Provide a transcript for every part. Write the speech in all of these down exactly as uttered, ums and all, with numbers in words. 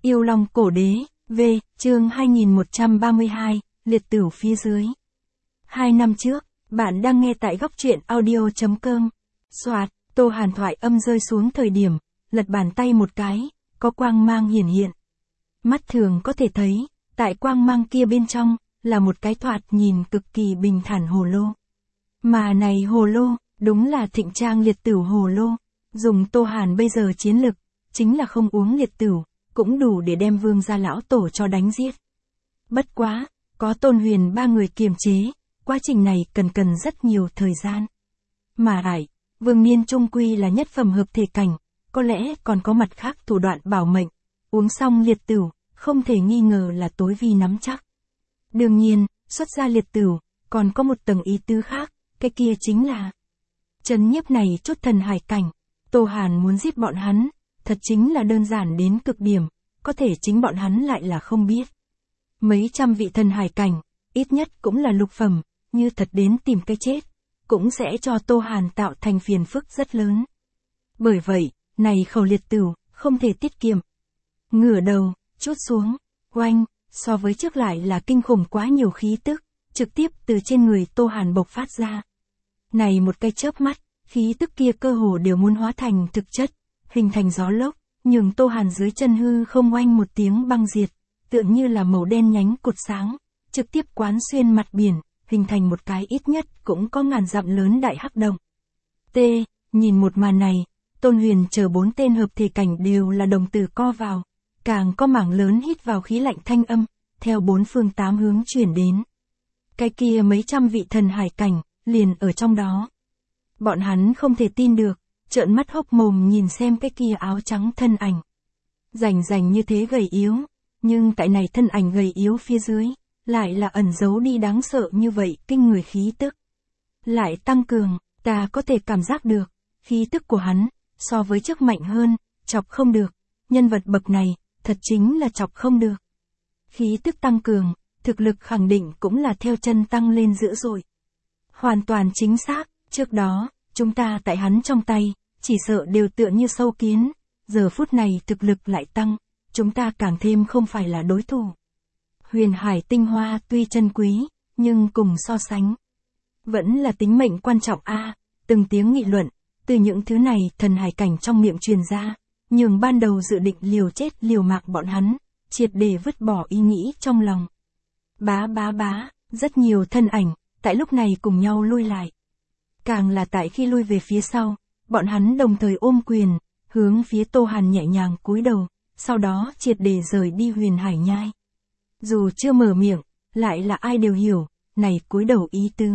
Yêu Long Cổ Đế, V, chương hai nghìn một trăm ba mươi hai, liệt tửu phía dưới. Hai năm trước, bạn đang nghe tại góc truyện audio chấm com. Soạt, Tô Hàn thoại âm rơi xuống thời điểm, lật bàn tay một cái, có quang mang hiển hiện. Mắt thường có thể thấy, tại quang mang kia bên trong, là một cái thoạt nhìn cực kỳ bình thản hồ lô. Mà này hồ lô, đúng là thịnh trang liệt tửu hồ lô. Dùng Tô Hàn bây giờ chiến lực, chính là không uống liệt tửu, cũng đủ để đem Vương gia lão tổ cho đánh giết. Bất quá, có Tôn Huyền ba người kiềm chế, quá trình này cần cần rất nhiều thời gian. Mà lại, Vương Miên trung quy là nhất phẩm hợp thể cảnh, có lẽ còn có mặt khác thủ đoạn bảo mệnh. Uống xong liệt tửu, không thể nghi ngờ là tối vi nắm chắc. Đương nhiên, xuất ra liệt tửu, còn có một tầng ý tứ khác, cái kia chính là trấn nhiếp này chốt thần hải cảnh. Tô Hàn muốn giết bọn hắn, thật chính là đơn giản đến cực điểm, có thể chính bọn hắn lại là không biết. Mấy trăm vị thần hải cảnh, ít nhất cũng là lục phẩm, như thật đến tìm cái chết, cũng sẽ cho Tô Hàn tạo thành phiền phức rất lớn. Bởi vậy, này khẩu liệt tửu, không thể tiết kiệm. Ngửa đầu, chút xuống, oanh, so với trước lại là kinh khủng quá nhiều khí tức, trực tiếp từ trên người Tô Hàn bộc phát ra. Này một cái chớp mắt, khí tức kia cơ hồ đều muốn hóa thành thực chất, hình thành gió lốc, nhường Tô Hàn dưới chân hư không oanh một tiếng băng diệt, tựa như là màu đen nhánh cột sáng, trực tiếp quán xuyên mặt biển, hình thành một cái ít nhất cũng có ngàn dặm lớn đại hắc động. T, nhìn một màn này, Tôn Huyền chờ bốn tên hợp thể cảnh đều là đồng tử co vào, càng có mảng lớn hít vào khí lạnh thanh âm, theo bốn phương tám hướng chuyển đến. Cái kia mấy trăm vị thần hải cảnh, liền ở trong đó. Bọn hắn không thể tin được, trợn mắt hốc mồm nhìn xem cái kia áo trắng thân ảnh. Rành rành như thế gầy yếu, nhưng tại này thân ảnh gầy yếu phía dưới, lại là ẩn giấu đi đáng sợ như vậy kinh người khí tức. Lại tăng cường, ta có thể cảm giác được, khí tức của hắn, so với trước mạnh hơn, chọc không được, nhân vật bậc này, thật chính là chọc không được. Khí tức tăng cường, thực lực khẳng định cũng là theo chân tăng lên dữ dội. Hoàn toàn chính xác, trước đó, chúng ta tại hắn trong tay, chỉ sợ đều tựa như sâu kiến, giờ phút này thực lực lại tăng, chúng ta càng thêm không phải là đối thủ. Huyền hải tinh hoa tuy chân quý, nhưng cùng so sánh, vẫn là tính mệnh quan trọng a. À, từng tiếng nghị luận, từ những thứ này thần hải cảnh trong miệng truyền ra, nhường ban đầu dự định liều chết liều mạng bọn hắn, triệt để vứt bỏ ý nghĩ trong lòng. Bá bá bá, rất nhiều thân ảnh, tại lúc này cùng nhau lui lại. Càng là tại khi lui về phía sau, bọn hắn đồng thời ôm quyền, hướng phía Tô Hàn nhẹ nhàng cúi đầu, sau đó triệt để rời đi huyền hải nhai. Dù chưa mở miệng, lại là ai đều hiểu, này cúi đầu ý tứ.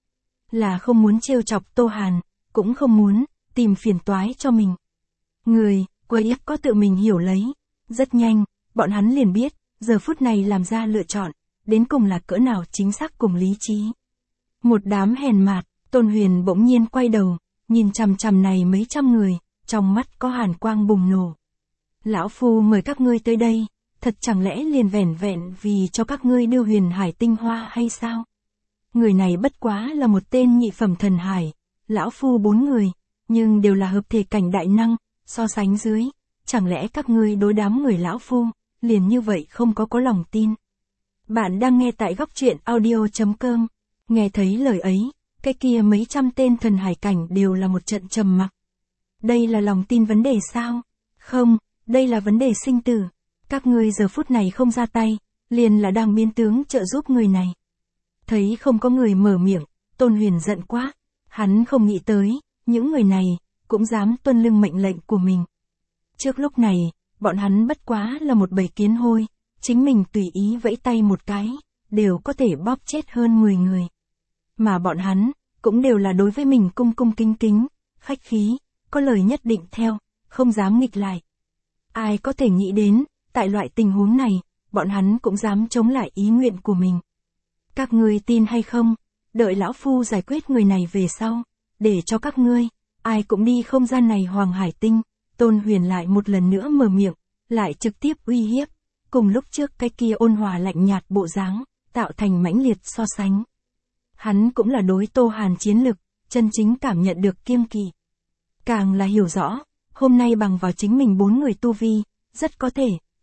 Là không muốn trêu chọc Tô Hàn, cũng không muốn tìm phiền toái cho mình. Người, quấy ép có tự mình hiểu lấy. Rất nhanh, bọn hắn liền biết, giờ phút này làm ra lựa chọn, đến cùng là cỡ nào chính xác cùng lý trí. Một đám hèn mạt, Tôn Huyền bỗng nhiên quay đầu, nhìn chằm chằm này mấy trăm người, trong mắt có hàn quang bùng nổ. Lão Phu mời các ngươi tới đây, thật chẳng lẽ liền vẻn vẹn vì cho các ngươi đưa huyền hải tinh hoa hay sao? Người này bất quá là một tên nhị phẩm thần hải, Lão Phu bốn người, nhưng đều là hợp thể cảnh đại năng, so sánh dưới, chẳng lẽ các ngươi đối đám người Lão Phu, liền như vậy không có có lòng tin. Bạn đang nghe tại góc truyện audio chấm com, nghe thấy lời ấy, cái kia mấy trăm tên thần hải cảnh đều là một trận trầm mặc. Đây là lòng tin vấn đề sao? Không, đây là vấn đề sinh tử. Các ngươi giờ phút này không ra tay, liền là đang biến tướng trợ giúp người này. Thấy không có người mở miệng, Tôn Huyền giận quá. Hắn không nghĩ tới, những người này, cũng dám tuân lưng mệnh lệnh của mình. Trước lúc này, bọn hắn bất quá là một bầy kiến hôi, chính mình tùy ý vẫy tay một cái, đều có thể bóp chết hơn mười người. Mà bọn hắn, cũng đều là đối với mình cung cung kính kính, khách khí, có lời nhất định theo, không dám nghịch lại. Ai có thể nghĩ đến, tại loại tình huống này, bọn hắn cũng dám chống lại ý nguyện của mình. Các ngươi tin hay không, đợi Lão Phu giải quyết người này về sau, để cho các ngươi, ai cũng đi không gian này Hoàng Hải Tinh. Tôn Huyền lại một lần nữa mở miệng, lại trực tiếp uy hiếp, cùng lúc trước cái kia ôn hòa lạnh nhạt bộ dáng, tạo thành mãnh liệt so sánh. Hắn cũng là đối Tô Hàn chiến lực, chân chính cảm nhận được kiêng kỵ. Càng là hiểu rõ, hôm nay bằng vào chính mình bốn người tu vi, rất có thể,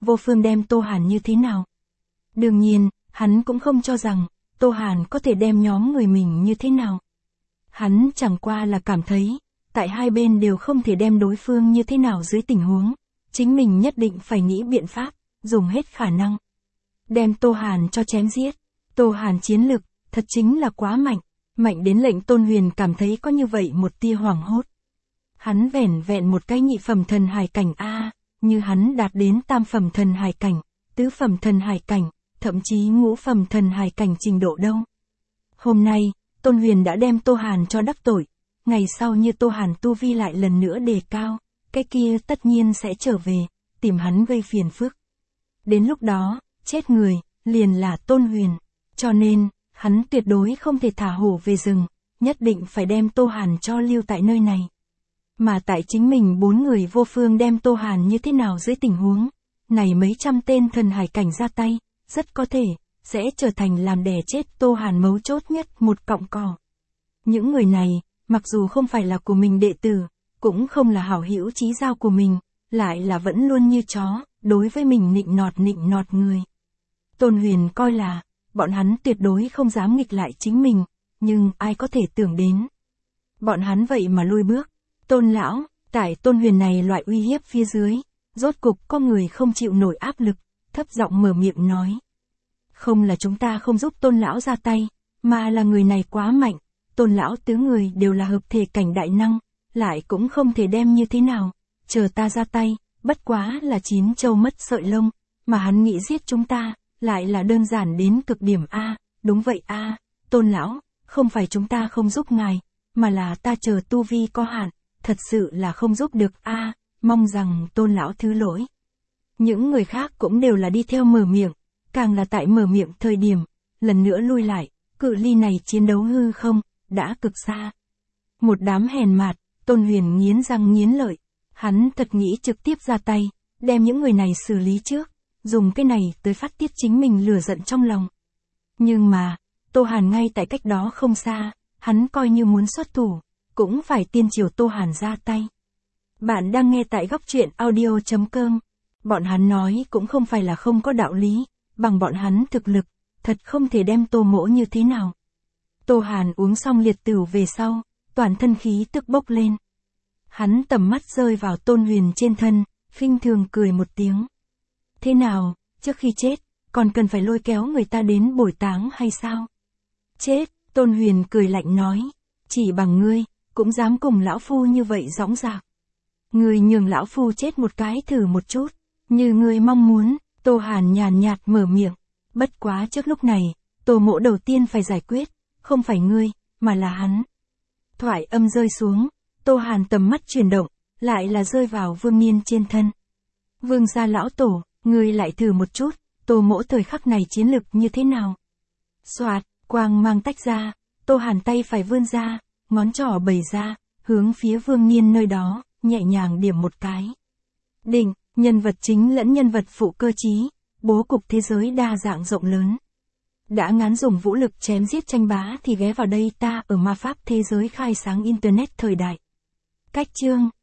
Vô Phương đem Tô Hàn như thế nào? Đương nhiên, hắn cũng không cho rằng, Tô Hàn có thể đem nhóm người mình như thế nào. Hắn chẳng qua là cảm thấy, tại hai bên đều không thể đem đối phương như thế nào dưới tình huống, chính mình nhất định phải nghĩ biện pháp, dùng hết khả năng. Đem Tô Hàn cho chém giết. Tô Hàn chiến lực, thật chính là quá mạnh, mạnh đến lệnh Tôn Huyền cảm thấy có như vậy một tia hoảng hốt. Hắn vẻn vẹn một cái nhị phẩm thần hải cảnh A, như hắn đạt đến tam phẩm thần hải cảnh, tứ phẩm thần hải cảnh, thậm chí ngũ phẩm thần hải cảnh trình độ đâu. Hôm nay, Tôn Huyền đã đem Tô Hàn cho đắc tội, ngày sau như Tô Hàn tu vi lại lần nữa đề cao, cái kia tất nhiên sẽ trở về, tìm hắn gây phiền phức. Đến lúc đó, chết người, liền là Tôn Huyền, cho nên, hắn tuyệt đối không thể thả hổ về rừng, nhất định phải đem Tô Hàn cho lưu tại nơi này. Mà tại chính mình bốn người Vô Phương đem Tô Hàn như thế nào dưới tình huống, này mấy trăm tên thần hải cảnh ra tay, rất có thể, sẽ trở thành làm đè chết Tô Hàn mấu chốt nhất một cọng cỏ. Những người này, mặc dù không phải là của mình đệ tử, cũng không là hảo hữu chí giao của mình, lại là vẫn luôn như chó, đối với mình nịnh nọt nịnh nọt người. Tôn Huyền coi là, bọn hắn tuyệt đối không dám nghịch lại chính mình, nhưng ai có thể tưởng đến. Bọn hắn vậy mà lui bước. Tôn lão, tại Tôn Huyền này loại uy hiếp phía dưới, rốt cục có người không chịu nổi áp lực, thấp giọng mở miệng nói. Không là chúng ta không giúp Tôn lão ra tay, mà là người này quá mạnh, Tôn lão tứ người đều là hợp thể cảnh đại năng, lại cũng không thể đem như thế nào, chờ ta ra tay, bất quá là chín châu mất sợi lông, mà hắn nghĩ giết chúng ta, lại là đơn giản đến cực điểm a, đúng vậy a, Tôn lão, không phải chúng ta không giúp ngài, mà là ta chờ tu vi có hạn, thật sự là không giúp được a, mong rằng Tôn lão thứ lỗi. Những người khác cũng đều là đi theo mở miệng, càng là tại mở miệng thời điểm, lần nữa lui lại, cự ly này chiến đấu hư không, đã cực xa. Một đám hèn mạt, Tôn Huyền nghiến răng nghiến lợi, hắn thật nghĩ trực tiếp ra tay, đem những người này xử lý trước, dùng cái này tới phát tiết chính mình lửa giận trong lòng. Nhưng mà, Tô Hàn ngay tại cách đó không xa, hắn coi như muốn xuất thủ, cũng phải tiên triều Tô Hàn ra tay. Bạn đang nghe tại góc truyện audio chấm com. Bọn hắn nói cũng không phải là không có đạo lý, bằng bọn hắn thực lực, thật không thể đem Tô Mỗ như thế nào. Tô Hàn uống xong liệt tửu về sau, toàn thân khí tức bốc lên. Hắn tầm mắt rơi vào Tôn Huyền trên thân, khinh thường cười một tiếng. Thế nào, trước khi chết, còn cần phải lôi kéo người ta đến bồi táng hay sao? Chết, Tôn Huyền cười lạnh nói, chỉ bằng ngươi, cũng dám cùng lão phu như vậy dõng dạc. Ngươi nhường lão phu chết một cái thử một chút, như ngươi mong muốn, Tô Hàn nhàn nhạt mở miệng. Bất quá trước lúc này, Tô Mỗ đầu tiên phải giải quyết, không phải ngươi, mà là hắn. Thoại âm rơi xuống, Tô Hàn tầm mắt chuyển động, lại là rơi vào Vương Niên trên thân. Vương gia lão tổ, ngươi lại thử một chút, Tô Mỗ thời khắc này chiến lực như thế nào? Soạt, quang mang tách ra, Tô Hàn tay phải vươn ra, ngón trỏ bày ra, hướng phía Vương Niên nơi đó, nhẹ nhàng điểm một cái. Đỉnh, nhân vật chính lẫn nhân vật phụ cơ trí, bố cục thế giới đa dạng rộng lớn. Đã ngán dùng vũ lực chém giết tranh bá thì ghé vào đây ta ở ma pháp thế giới khai sáng internet thời đại. Cách chương,